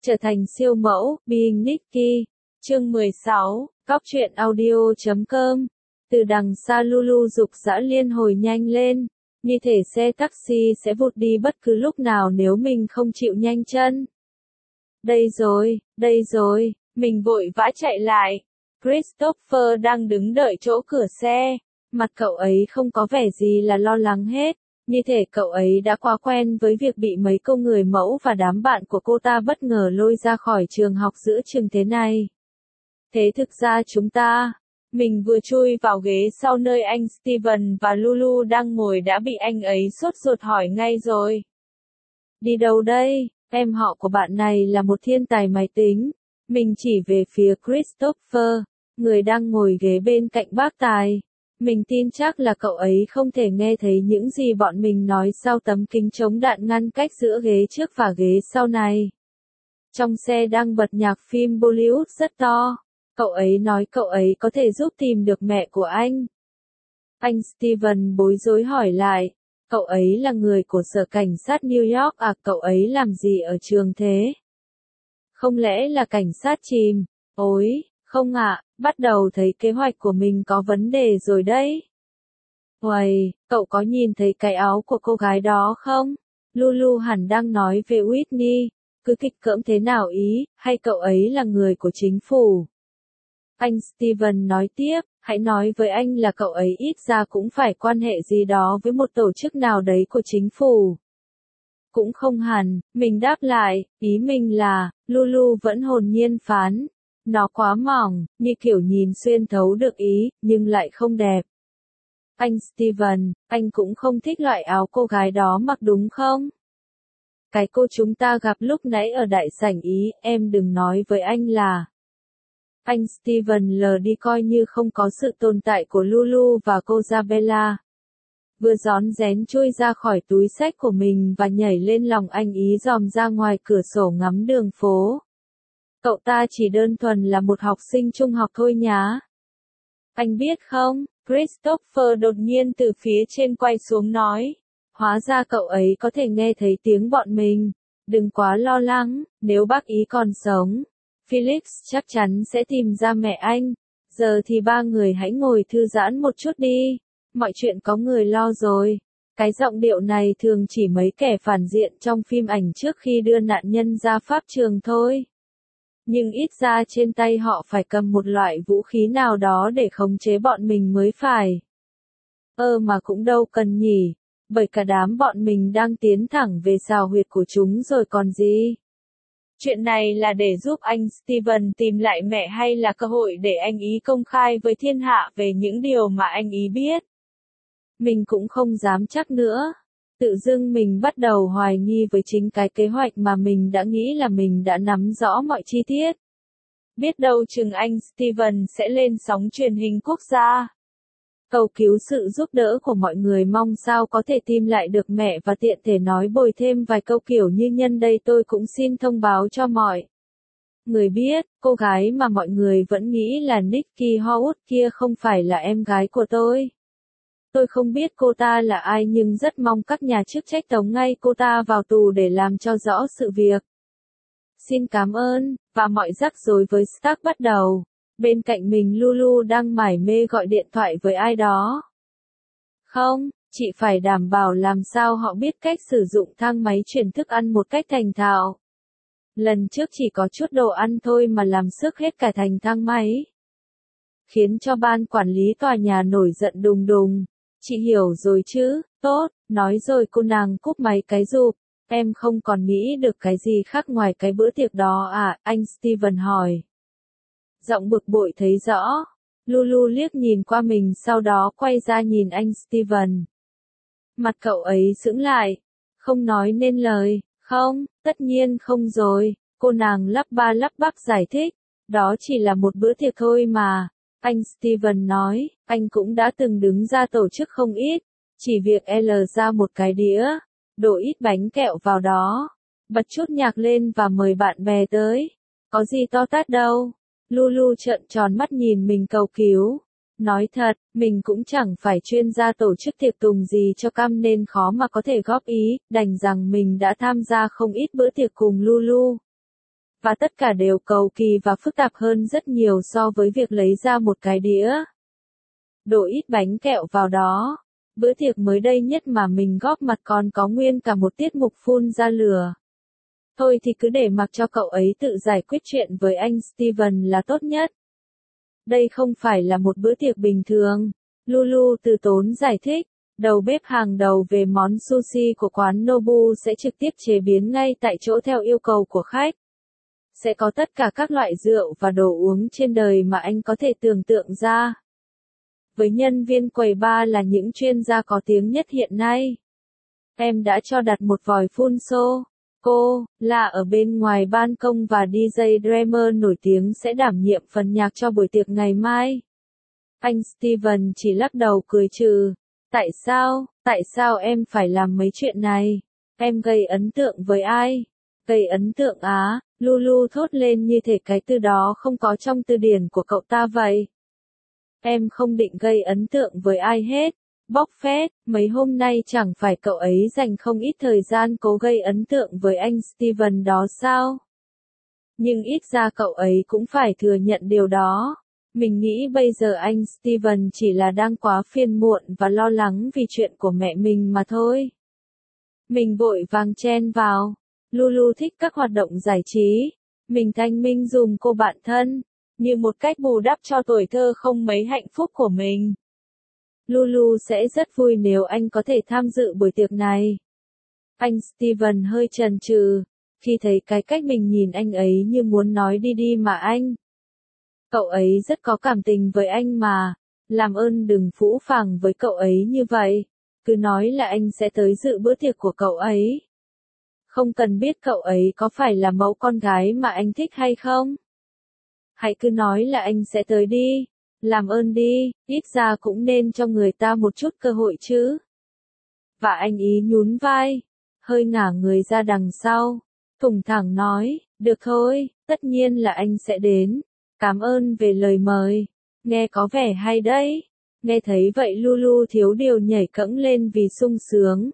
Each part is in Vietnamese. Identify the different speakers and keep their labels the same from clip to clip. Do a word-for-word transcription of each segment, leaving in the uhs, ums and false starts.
Speaker 1: Trở thành siêu mẫu, Being Nikki. Chương mười sáu, Cóc truyện audio chấm com. Từ đằng xa Lulu dục dã liên hồi nhanh lên, như thể xe taxi sẽ vụt đi bất cứ lúc nào nếu mình không chịu nhanh chân. Đây rồi, đây rồi, mình vội vã chạy lại. Christopher đang đứng đợi chỗ cửa xe, mặt cậu ấy không có vẻ gì là lo lắng hết, như thể cậu ấy đã quá quen với việc bị mấy cô người mẫu và đám bạn của cô ta bất ngờ lôi ra khỏi trường học giữa chừng thế này. Thế thực ra chúng ta, mình vừa chui vào ghế sau nơi anh Steven và Lulu đang ngồi đã bị anh ấy sốt ruột hỏi ngay rồi. Đi đâu đây? Em họ của bạn này là một thiên tài máy tính. Mình chỉ về phía Christopher, người đang ngồi ghế bên cạnh bác tài. Mình tin chắc là cậu ấy không thể nghe thấy những gì bọn mình nói sau tấm kính chống đạn ngăn cách giữa ghế trước và ghế sau này. Trong xe đang bật nhạc phim Bollywood rất to. Cậu ấy nói cậu ấy có thể giúp tìm được mẹ của anh. Anh Steven bối rối hỏi lại, cậu ấy là người của sở cảnh sát New York à, cậu ấy làm gì ở trường thế? Không lẽ là cảnh sát chìm? Ôi, không ạ, bắt đầu thấy kế hoạch của mình có vấn đề rồi đấy. Uầy, cậu có nhìn thấy cái áo của cô gái đó không? Lulu hẳn đang nói về Whitney, cứ kịch cỡm thế nào ý, hay cậu ấy là người của chính phủ? Anh Steven nói tiếp, hãy nói với anh là cậu ấy ít ra cũng phải quan hệ gì đó với một tổ chức nào đấy của chính phủ. Cũng không hẳn, mình đáp lại, ý mình là, Lulu vẫn hồn nhiên phán. Nó quá mỏng, như kiểu nhìn xuyên thấu được ý, nhưng lại không đẹp. Anh Steven, anh cũng không thích loại áo cô gái đó mặc đúng không? Cái cô chúng ta gặp lúc nãy ở đại sảnh ý, em đừng nói với anh là... Anh Steven lờ đi coi như không có sự tồn tại của Lulu và cô Isabella. Vừa rón rén chui ra khỏi túi xách của mình và nhảy lên lòng anh ý dòm ra ngoài cửa sổ ngắm đường phố. Cậu ta chỉ đơn thuần là một học sinh trung học thôi nhá. Anh biết không, Christopher đột nhiên từ phía trên quay xuống nói. Hóa ra cậu ấy có thể nghe thấy tiếng bọn mình. Đừng quá lo lắng, nếu bác ý còn sống. Felix chắc chắn sẽ tìm ra mẹ anh. Giờ thì ba người hãy ngồi thư giãn một chút đi. Mọi chuyện có người lo rồi. Cái giọng điệu này thường chỉ mấy kẻ phản diện trong phim ảnh trước khi đưa nạn nhân ra pháp trường thôi. Nhưng ít ra trên tay họ phải cầm một loại vũ khí nào đó để khống chế bọn mình mới phải. Ơ mà cũng đâu cần nhỉ, bởi cả đám bọn mình đang tiến thẳng về xào huyệt của chúng rồi còn gì. Chuyện này là để giúp anh Steven tìm lại mẹ hay là cơ hội để anh ý công khai với thiên hạ về những điều mà anh ý biết? Mình cũng không dám chắc nữa. Tự dưng mình bắt đầu hoài nghi với chính cái kế hoạch mà mình đã nghĩ là mình đã nắm rõ mọi chi tiết. Biết đâu chừng anh Steven sẽ lên sóng truyền hình quốc gia. Cầu cứu sự giúp đỡ của mọi người, mong sao có thể tìm lại được mẹ và tiện thể nói bồi thêm vài câu kiểu như nhân đây tôi cũng xin thông báo cho mọi người biết, cô gái mà mọi người vẫn nghĩ là Nikki Howard kia không phải là em gái của tôi. Tôi không biết cô ta là ai nhưng rất mong các nhà chức trách tống ngay cô ta vào tù để làm cho rõ sự việc. Xin cảm ơn, và mọi rắc rối với Stark bắt đầu. Bên cạnh mình Lulu đang mải mê gọi điện thoại với ai đó. Không, chị phải đảm bảo làm sao họ biết cách sử dụng thang máy chuyển thức ăn một cách thành thạo. Lần trước chỉ có chút đồ ăn thôi mà làm sức hết cả thành thang máy. Khiến cho ban quản lý tòa nhà nổi giận đùng đùng. Chị hiểu rồi chứ, tốt, nói rồi cô nàng cúp máy cái rụp. Em không còn nghĩ được cái gì khác ngoài cái bữa tiệc đó à, anh Steven hỏi. Giọng bực bội thấy rõ. Lulu liếc nhìn qua mình sau đó quay ra nhìn anh Steven. Mặt cậu ấy sững lại. Không nói nên lời, không, tất nhiên không rồi, cô nàng lắp ba lắp bắp giải thích. Đó chỉ là một bữa tiệc thôi mà. Anh Steven nói, anh cũng đã từng đứng ra tổ chức không ít. Chỉ việc L ra một cái đĩa, đổ ít bánh kẹo vào đó, bật chút nhạc lên và mời bạn bè tới. Có gì to tát đâu. Lulu trợn tròn mắt nhìn mình cầu cứu. Nói thật, mình cũng chẳng phải chuyên gia tổ chức tiệc tùng gì cho cam nên khó mà có thể góp ý, đành rằng mình đã tham gia không ít bữa tiệc cùng Lulu. Và tất cả đều cầu kỳ và phức tạp hơn rất nhiều so với việc lấy ra một cái đĩa. Đổ ít bánh kẹo vào đó. Bữa tiệc mới đây nhất mà mình góp mặt còn có nguyên cả một tiết mục phun ra lửa. Thôi thì cứ để mặc cho cậu ấy tự giải quyết chuyện với anh Steven là tốt nhất. Đây không phải là một bữa tiệc bình thường. Lulu từ tốn giải thích. Đầu bếp hàng đầu về món sushi của quán Nobu sẽ trực tiếp chế biến ngay tại chỗ theo yêu cầu của khách. Sẽ có tất cả các loại rượu và đồ uống trên đời mà anh có thể tưởng tượng ra. Với nhân viên quầy bar là những chuyên gia có tiếng nhất hiện nay. Em đã cho đặt một vòi phun xô. Cô, là ở bên ngoài ban công và đi jay Dreamer nổi tiếng sẽ đảm nhiệm phần nhạc cho buổi tiệc ngày mai. Anh Steven chỉ lắc đầu cười trừ. Tại sao, tại sao em phải làm mấy chuyện này? Em gây ấn tượng với ai? Gây ấn tượng á, Lulu thốt lên như thể cái từ đó không có trong từ điển của cậu ta vậy. Em không định gây ấn tượng với ai hết. Bóc phét, mấy hôm nay chẳng phải cậu ấy dành không ít thời gian cố gây ấn tượng với anh Steven đó sao? Nhưng ít ra cậu ấy cũng phải thừa nhận điều đó. Mình nghĩ bây giờ anh Steven chỉ là đang quá phiền muộn và lo lắng vì chuyện của mẹ mình mà thôi. Mình vội vàng chen vào. Lulu thích các hoạt động giải trí. Mình thanh minh dùm cô bạn thân, như một cách bù đắp cho tuổi thơ không mấy hạnh phúc của mình. Lulu sẽ rất vui nếu anh có thể tham dự buổi tiệc này. Anh Steven hơi chần chừ, khi thấy cái cách mình nhìn anh ấy như muốn nói đi đi mà anh. Cậu ấy rất có cảm tình với anh mà, làm ơn đừng phũ phàng với cậu ấy như vậy, cứ nói là anh sẽ tới dự bữa tiệc của cậu ấy. Không cần biết cậu ấy có phải là mẫu con gái mà anh thích hay không. Hãy cứ nói là anh sẽ tới đi, làm ơn đi, ít ra cũng nên cho người ta một chút cơ hội chứ. Và anh ý nhún vai, hơi ngả người ra đằng sau, thủng thẳng nói, được thôi, tất nhiên là anh sẽ đến. Cảm ơn về lời mời, nghe có vẻ hay đấy. Nghe thấy vậy Lulu thiếu điều nhảy cẫng lên vì sung sướng.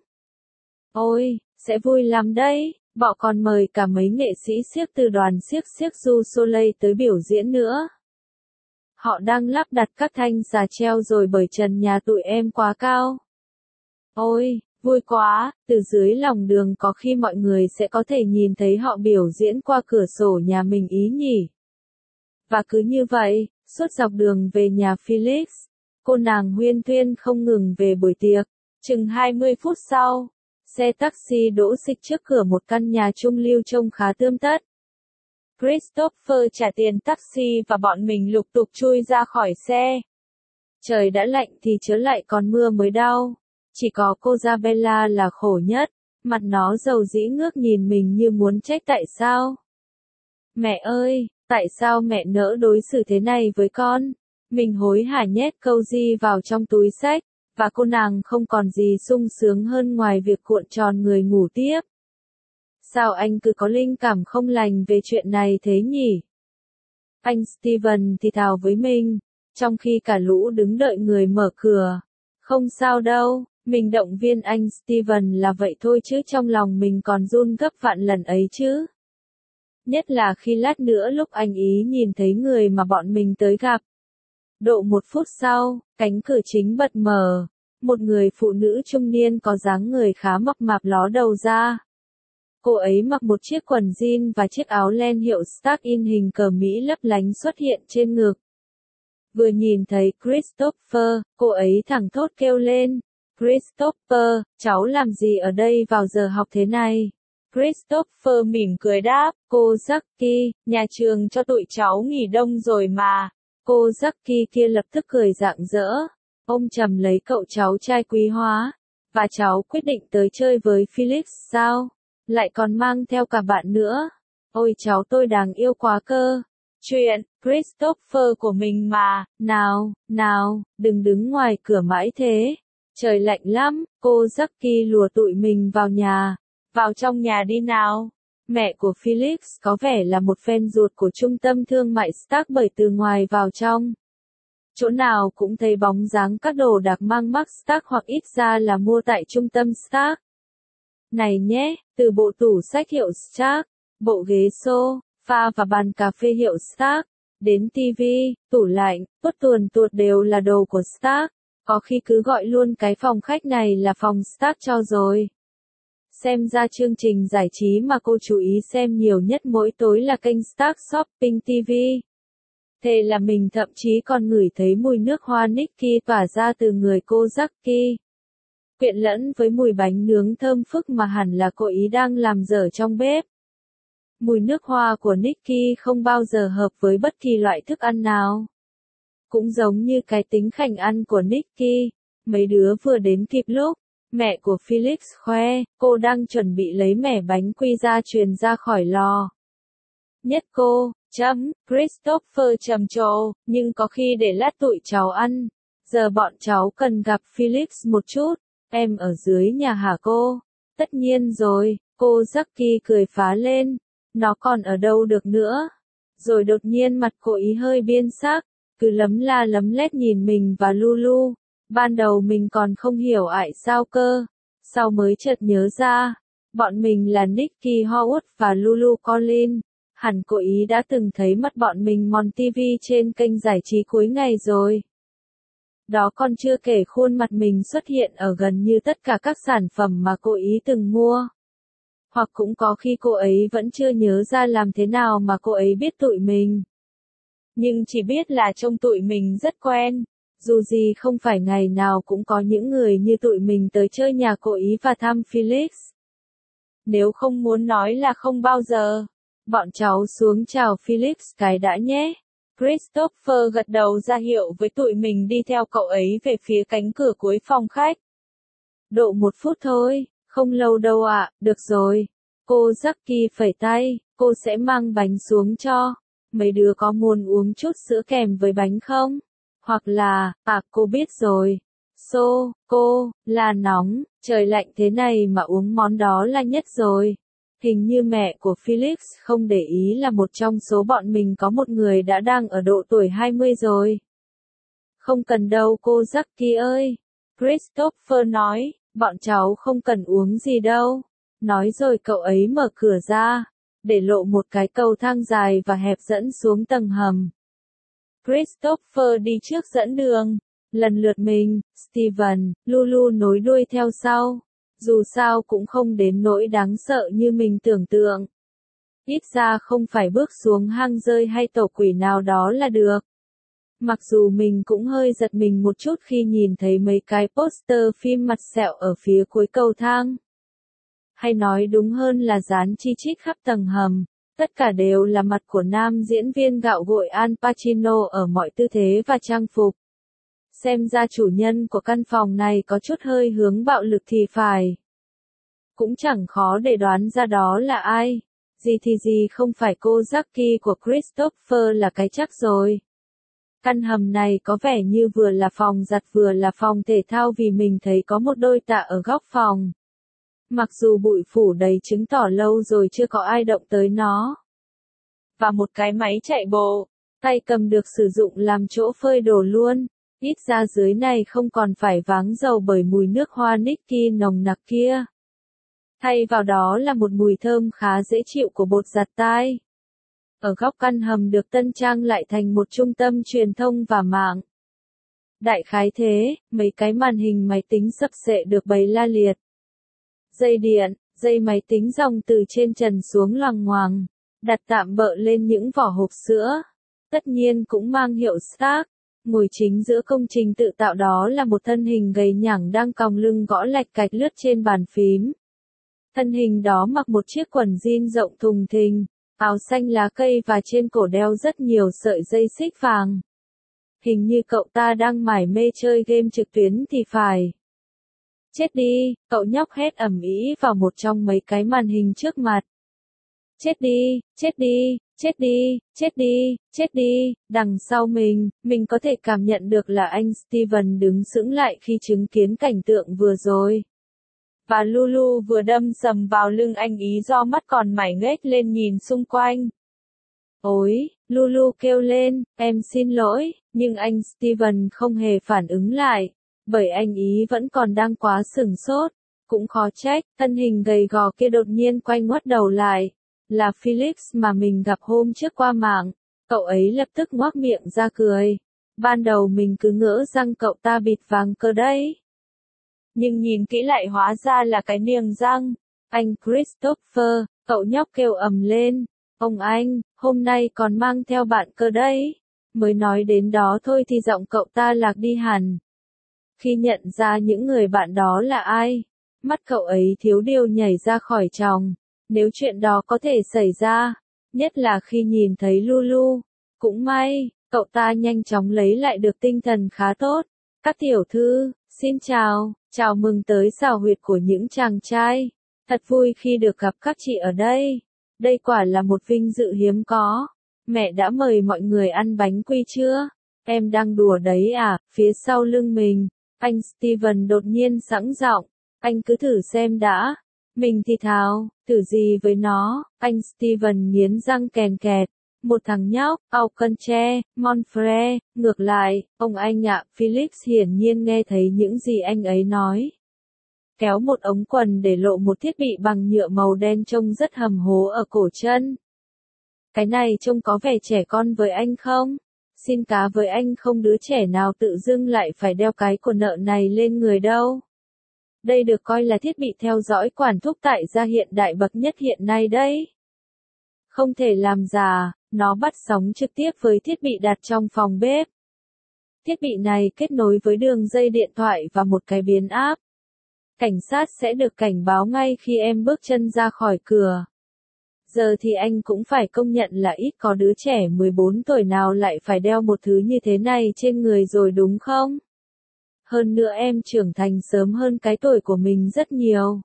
Speaker 1: Ôi, sẽ vui lắm đấy, bọn còn mời cả mấy nghệ sĩ xiếc từ đoàn xiếc xiếc du Soleil tới biểu diễn nữa. Họ đang lắp đặt các thanh xà treo rồi bởi trần nhà tụi em quá cao. Ôi, vui quá, từ dưới lòng đường có khi mọi người sẽ có thể nhìn thấy họ biểu diễn qua cửa sổ nhà mình ý nhỉ. Và cứ như vậy, suốt dọc đường về nhà Felix, cô nàng huyên thuyên không ngừng về buổi tiệc. Chừng hai mươi phút sau, xe taxi đỗ xịch trước cửa một căn nhà trung lưu trông khá tươm tất. Christopher trả tiền taxi và bọn mình lục tục chui ra khỏi xe. Trời đã lạnh thì chớ lại còn mưa mới đau. Chỉ có cô Isabella là khổ nhất, mặt nó dầu dĩ ngước nhìn mình như muốn trách tại sao. Mẹ ơi, tại sao mẹ nỡ đối xử thế này với con? Mình hối hả nhét câu di vào trong túi xách, và cô nàng không còn gì sung sướng hơn ngoài việc cuộn tròn người ngủ tiếp. Sao anh cứ có linh cảm không lành về chuyện này thế nhỉ? Anh Steven thì thào với mình, trong khi cả lũ đứng đợi người mở cửa. Không sao đâu, mình động viên anh Steven là vậy thôi chứ trong lòng mình còn run gấp vạn lần ấy chứ. Nhất là khi lát nữa lúc anh ý nhìn thấy người mà bọn mình tới gặp. Độ một phút sau, cánh cửa chính bật mở. Một người phụ nữ trung niên có dáng người khá mập mạp ló đầu ra. Cô ấy mặc một chiếc quần jean và chiếc áo len hiệu Stark in hình cờ Mỹ lấp lánh xuất hiện trên ngực. Vừa nhìn thấy Christopher, cô ấy thẳng thốt kêu lên. Christopher, cháu làm gì ở đây vào giờ học thế này? Christopher mỉm cười đáp, cô Jackie, nhà trường cho tụi cháu nghỉ đông rồi mà. Cô Jackie kia lập tức cười rạng rỡ, ôm chầm lấy cậu cháu trai quý hóa. Và cháu quyết định tới chơi với Felix sao? Lại còn mang theo cả bạn nữa. Ôi cháu tôi đáng yêu quá cơ. Chuyện, Christopher của mình mà, nào, nào, đừng đứng ngoài cửa mãi thế. Trời lạnh lắm, cô Jackie lùa tụi mình vào nhà. Vào trong nhà đi nào. Mẹ của Felix có vẻ là một fan ruột của trung tâm thương mại Stark bởi từ ngoài vào trong. Chỗ nào cũng thấy bóng dáng các đồ đạc mang mác Stark hoặc ít ra là mua tại trung tâm Stark. Này nhé, từ bộ tủ sách hiệu Stark, bộ ghế sofa sofa và bàn cà phê hiệu Stark, đến tivi, tủ lạnh, tuốt tuồn tuột đều là đồ của Stark, có khi cứ gọi luôn cái phòng khách này là phòng Stark cho rồi. Xem ra chương trình giải trí mà cô chú ý xem nhiều nhất mỗi tối là kênh Stark Shopping ti vi. Thế là mình thậm chí còn ngửi thấy mùi nước hoa Nikki tỏa ra từ người cô Jackie. Quyện lẫn với mùi bánh nướng thơm phức mà hẳn là cô ý đang làm dở trong bếp. Mùi nước hoa của Nikki không bao giờ hợp với bất kỳ loại thức ăn nào. Cũng giống như cái tính khảnh ăn của Nikki, mấy đứa vừa đến kịp lúc, mẹ của Felix khoe, cô đang chuẩn bị lấy mẻ bánh quy ra truyền ra khỏi lò. Nhất cô, chấm, Christopher trầm trồ, nhưng có khi để lát tụi cháu ăn. Giờ bọn cháu cần gặp Felix một chút, em ở dưới nhà hả cô? Tất nhiên rồi, cô Jackie cười phá lên, nó còn ở đâu được nữa? Rồi đột nhiên mặt cô ý hơi biên sắc, cứ lấm la lấm lét nhìn mình và Lulu. Ban đầu mình còn không hiểu ại sao cơ, sau mới chợt nhớ ra, bọn mình là Nikki Howard và Lulu Collins. Hẳn cô ý đã từng thấy mặt bọn mình mòn tivi trên kênh giải trí cuối ngày rồi. Đó còn chưa kể khuôn mặt mình xuất hiện ở gần như tất cả các sản phẩm mà cô ý từng mua. Hoặc cũng có khi cô ấy vẫn chưa nhớ ra làm thế nào mà cô ấy biết tụi mình. Nhưng chỉ biết là trông tụi mình rất quen, dù gì không phải ngày nào cũng có những người như tụi mình tới chơi nhà cô ý và thăm Felix. Nếu không muốn nói là không bao giờ. Bọn cháu xuống chào Felix cái đã nhé. Christopher gật đầu ra hiệu với tụi mình đi theo cậu ấy về phía cánh cửa cuối phòng khách. Độ một phút thôi, không lâu đâu ạ, à, được rồi. Cô Jackie phẩy tay, cô sẽ mang bánh xuống cho. Mấy đứa có muốn uống chút sữa kèm với bánh không? Hoặc là, à cô biết rồi. Xô, cô, là nóng, trời lạnh thế này mà uống món đó là nhất rồi. Hình như mẹ của Felix không để ý là một trong số bọn mình có một người đã đang ở độ tuổi hai mươi rồi. Không cần đâu cô Jackie ơi. Christopher nói, bọn cháu không cần uống gì đâu. Nói rồi cậu ấy mở cửa ra, để lộ một cái cầu thang dài và hẹp dẫn xuống tầng hầm. Christopher đi trước dẫn đường, lần lượt mình, Steven, Lulu nối đuôi theo sau. Dù sao cũng không đến nỗi đáng sợ như mình tưởng tượng. Ít ra không phải bước xuống hang rơi hay tổ quỷ nào đó là được. Mặc dù mình cũng hơi giật mình một chút khi nhìn thấy mấy cái poster phim mặt sẹo ở phía cuối cầu thang. Hay nói đúng hơn là dán chi chít khắp tầng hầm, tất cả đều là mặt của nam diễn viên gạo gội Al Pacino ở mọi tư thế và trang phục. Xem ra chủ nhân của căn phòng này có chút hơi hướng bạo lực thì phải. Cũng chẳng khó để đoán ra đó là ai. Gì thì gì không phải cô Jackie của Christopher là cái chắc rồi. Căn hầm này có vẻ như vừa là phòng giặt vừa là phòng thể thao vì mình thấy có một đôi tạ ở góc phòng. Mặc dù bụi phủ đầy chứng tỏ lâu rồi chưa có ai động tới nó. Và một cái máy chạy bộ, tay cầm được sử dụng làm chỗ phơi đồ luôn. Ít ra dưới này không còn phải váng dầu bởi mùi nước hoa Nikki nồng nặc kia. Thay vào đó là một mùi thơm khá dễ chịu của bột giặt tay. Ở góc căn hầm được tân trang lại thành một trung tâm truyền thông và mạng. Đại khái thế, mấy cái màn hình máy tính sập xệ được bày la liệt. Dây điện, dây máy tính dòng từ trên trần xuống loằng ngoằng, đặt tạm bợ lên những vỏ hộp sữa. Tất nhiên cũng mang hiệu Stark. Ngồi chính giữa công trình tự tạo đó là một thân hình gầy nhẳng đang còng lưng gõ lạch cạch lướt trên bàn phím. Thân hình đó mặc một chiếc quần jean rộng thùng thình, áo xanh lá cây và trên cổ đeo rất nhiều sợi dây xích vàng. Hình như cậu ta đang mải mê chơi game trực tuyến thì phải. Chết đi, cậu nhóc hét ầm ĩ vào một trong mấy cái màn hình trước mặt. Chết đi, chết đi, chết đi, chết đi, chết đi, đằng sau mình, mình có thể cảm nhận được là anh Steven đứng sững lại khi chứng kiến cảnh tượng vừa rồi. Và Lulu vừa đâm sầm vào lưng anh ý do mắt còn mải nghếch lên nhìn xung quanh. Ôi, Lulu kêu lên, em xin lỗi, nhưng anh Steven không hề phản ứng lại, bởi anh ý vẫn còn đang quá sửng sốt, cũng khó trách, thân hình gầy gò kia đột nhiên quay ngoắt đầu lại. Là Felix mà mình gặp hôm trước qua mạng. Cậu ấy lập tức ngoác miệng ra cười. Ban đầu mình cứ ngỡ rằng cậu ta bịt vàng cơ đấy. Nhưng nhìn kỹ lại hóa ra là cái niềng răng. Anh Christopher, cậu nhóc kêu ầm lên. Ông anh, hôm nay còn mang theo bạn cơ đấy. Mới nói đến đó thôi thì giọng cậu ta lạc đi hẳn. Khi nhận ra những người bạn đó là ai, mắt cậu ấy thiếu điều nhảy ra khỏi tròng. Nếu chuyện đó có thể xảy ra, nhất là khi nhìn thấy Lulu. Cũng may, cậu ta nhanh chóng lấy lại được tinh thần khá tốt. Các tiểu thư, xin chào, chào mừng tới xào huyệt của những chàng trai. Thật vui khi được gặp các chị ở đây. Đây quả là một vinh dự hiếm có. Mẹ đã mời mọi người ăn bánh quy chưa? Em đang đùa đấy à? Phía sau lưng mình, anh Steven đột nhiên sẵn giọng. Anh cứ thử xem đã. Mình thì thào, thử gì với nó? Anh Steven nghiến răng kèn kẹt. Một thằng nhóc, Auchenche, Monfrey, ngược lại, ông anh ạ, Felix hiển nhiên nghe thấy những gì anh ấy nói. Kéo một ống quần để lộ một thiết bị bằng nhựa màu đen trông rất hầm hố ở cổ chân. Cái này trông có vẻ trẻ con với anh không? Xin cá với anh không đứa trẻ nào tự dưng lại phải đeo cái của nợ này lên người đâu. Đây được coi là thiết bị theo dõi quản thúc tại gia hiện đại bậc nhất hiện nay đấy. Không thể làm giả, nó bắt sóng trực tiếp với thiết bị đặt trong phòng bếp. Thiết bị này kết nối với đường dây điện thoại và một cái biến áp. Cảnh sát sẽ được cảnh báo ngay khi em bước chân ra khỏi cửa. Giờ thì anh cũng phải công nhận là ít có đứa trẻ mười bốn tuổi nào lại phải đeo một thứ như thế này trên người rồi đúng không? Hơn nữa em trưởng thành sớm hơn cái tuổi của mình rất nhiều.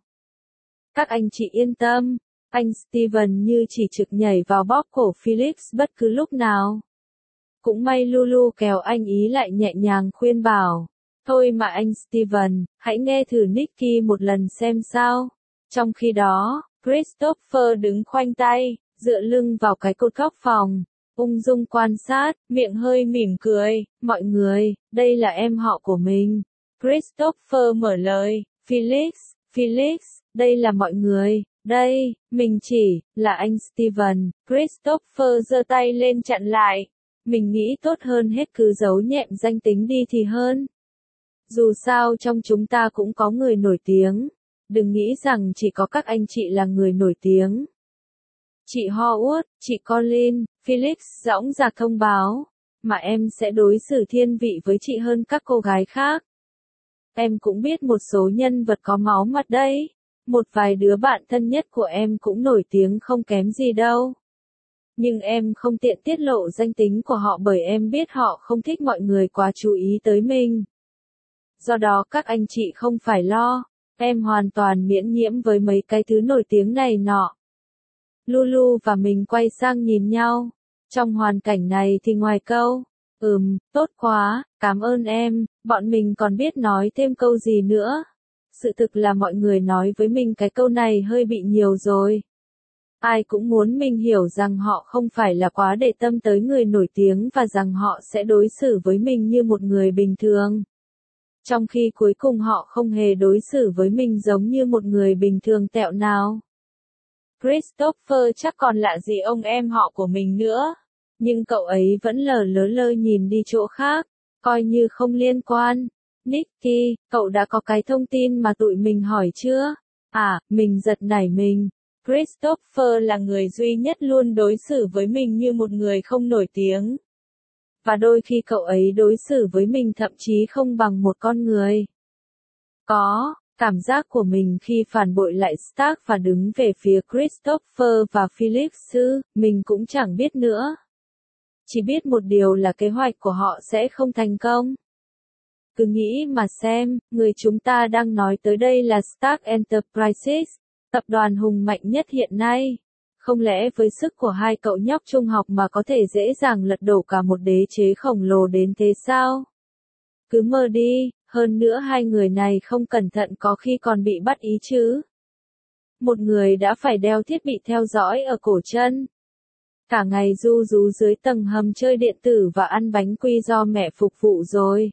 Speaker 1: Các anh chị yên tâm, anh Steven như chỉ trực nhảy vào bóp cổ Felix bất cứ lúc nào. Cũng may Lulu kéo anh ý lại nhẹ nhàng khuyên bảo. Thôi mà anh Steven, hãy nghe thử Nicky một lần xem sao. Trong khi đó, Christopher đứng khoanh tay, dựa lưng vào cái cột góc phòng, ung dung quan sát, miệng hơi mỉm cười. Mọi người, đây là em họ của mình. Christopher mở lời, Felix, Felix, đây là mọi người, đây, mình chỉ, là anh Steven. Christopher giơ tay lên chặn lại. Mình nghĩ tốt hơn hết cứ giấu nhẹm danh tính đi thì hơn. Dù sao trong chúng ta cũng có người nổi tiếng. Đừng nghĩ rằng chỉ có các anh chị là người nổi tiếng. Chị Howard, chị Colin, Felix dõng dạc thông báo. Mà em sẽ đối xử thiên vị với chị hơn các cô gái khác. Em cũng biết một số nhân vật có máu mặt đấy. Một vài đứa bạn thân nhất của em cũng nổi tiếng không kém gì đâu. Nhưng em không tiện tiết lộ danh tính của họ bởi em biết họ không thích mọi người quá chú ý tới mình. Do đó các anh chị không phải lo, em hoàn toàn miễn nhiễm với mấy cái thứ nổi tiếng này nọ. Lulu và mình quay sang nhìn nhau. Trong hoàn cảnh này thì ngoài câu, ừm, tốt quá, cảm ơn em, bọn mình còn biết nói thêm câu gì nữa. Sự thực là mọi người nói với mình cái câu này hơi bị nhiều rồi. Ai cũng muốn mình hiểu rằng họ không phải là quá để tâm tới người nổi tiếng và rằng họ sẽ đối xử với mình như một người bình thường. Trong khi cuối cùng họ không hề đối xử với mình giống như một người bình thường tẹo nào. Christopher chắc còn lạ gì ông em họ của mình nữa. Nhưng cậu ấy vẫn lờ lớ lơ nhìn đi chỗ khác, coi như không liên quan. Nicky, cậu đã có cái thông tin mà tụi mình hỏi chưa? À, mình giật nảy mình. Christopher là người duy nhất luôn đối xử với mình như một người không nổi tiếng. Và đôi khi cậu ấy đối xử với mình thậm chí không bằng một con người. Có, cảm giác của mình khi phản bội lại Stark và đứng về phía Christopher và Felix ư, mình cũng chẳng biết nữa. Chỉ biết một điều là kế hoạch của họ sẽ không thành công. Cứ nghĩ mà xem, người chúng ta đang nói tới đây là Stark Enterprises, tập đoàn hùng mạnh nhất hiện nay. Không lẽ với sức của hai cậu nhóc trung học mà có thể dễ dàng lật đổ cả một đế chế khổng lồ đến thế sao? Cứ mơ đi, hơn nữa hai người này không cẩn thận có khi còn bị bắt ý chứ. Một người đã phải đeo thiết bị theo dõi ở cổ chân. Cả ngày ru rú dưới tầng hầm chơi điện tử và ăn bánh quy do mẹ phục vụ rồi.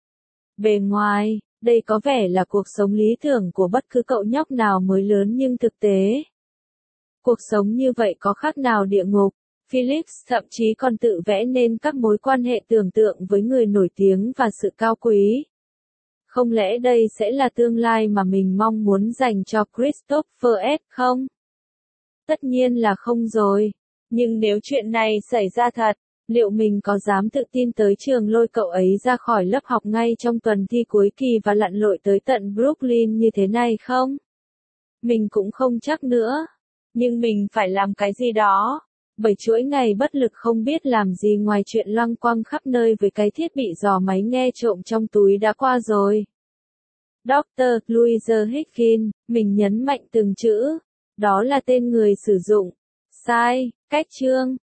Speaker 1: Bề ngoài, đây có vẻ là cuộc sống lý tưởng của bất cứ cậu nhóc nào mới lớn nhưng thực tế. Cuộc sống như vậy có khác nào địa ngục? Phillips thậm chí còn tự vẽ nên các mối quan hệ tưởng tượng với người nổi tiếng và sự cao quý. Không lẽ đây sẽ là tương lai mà mình mong muốn dành cho Christopher S không? Tất nhiên là không rồi. Nhưng nếu chuyện này xảy ra thật, liệu mình có dám tự tin tới trường lôi cậu ấy ra khỏi lớp học ngay trong tuần thi cuối kỳ và lặn lội tới tận Brooklyn như thế này không? Mình cũng không chắc nữa. Nhưng mình phải làm cái gì đó. Bởi chuỗi ngày bất lực không biết làm gì ngoài chuyện loăng quăng khắp nơi với cái thiết bị dò máy nghe trộm trong túi đã qua rồi. doctor Louise Higgins, mình nhấn mạnh từng chữ. Đó là tên người sử dụng. Sai, cách chương.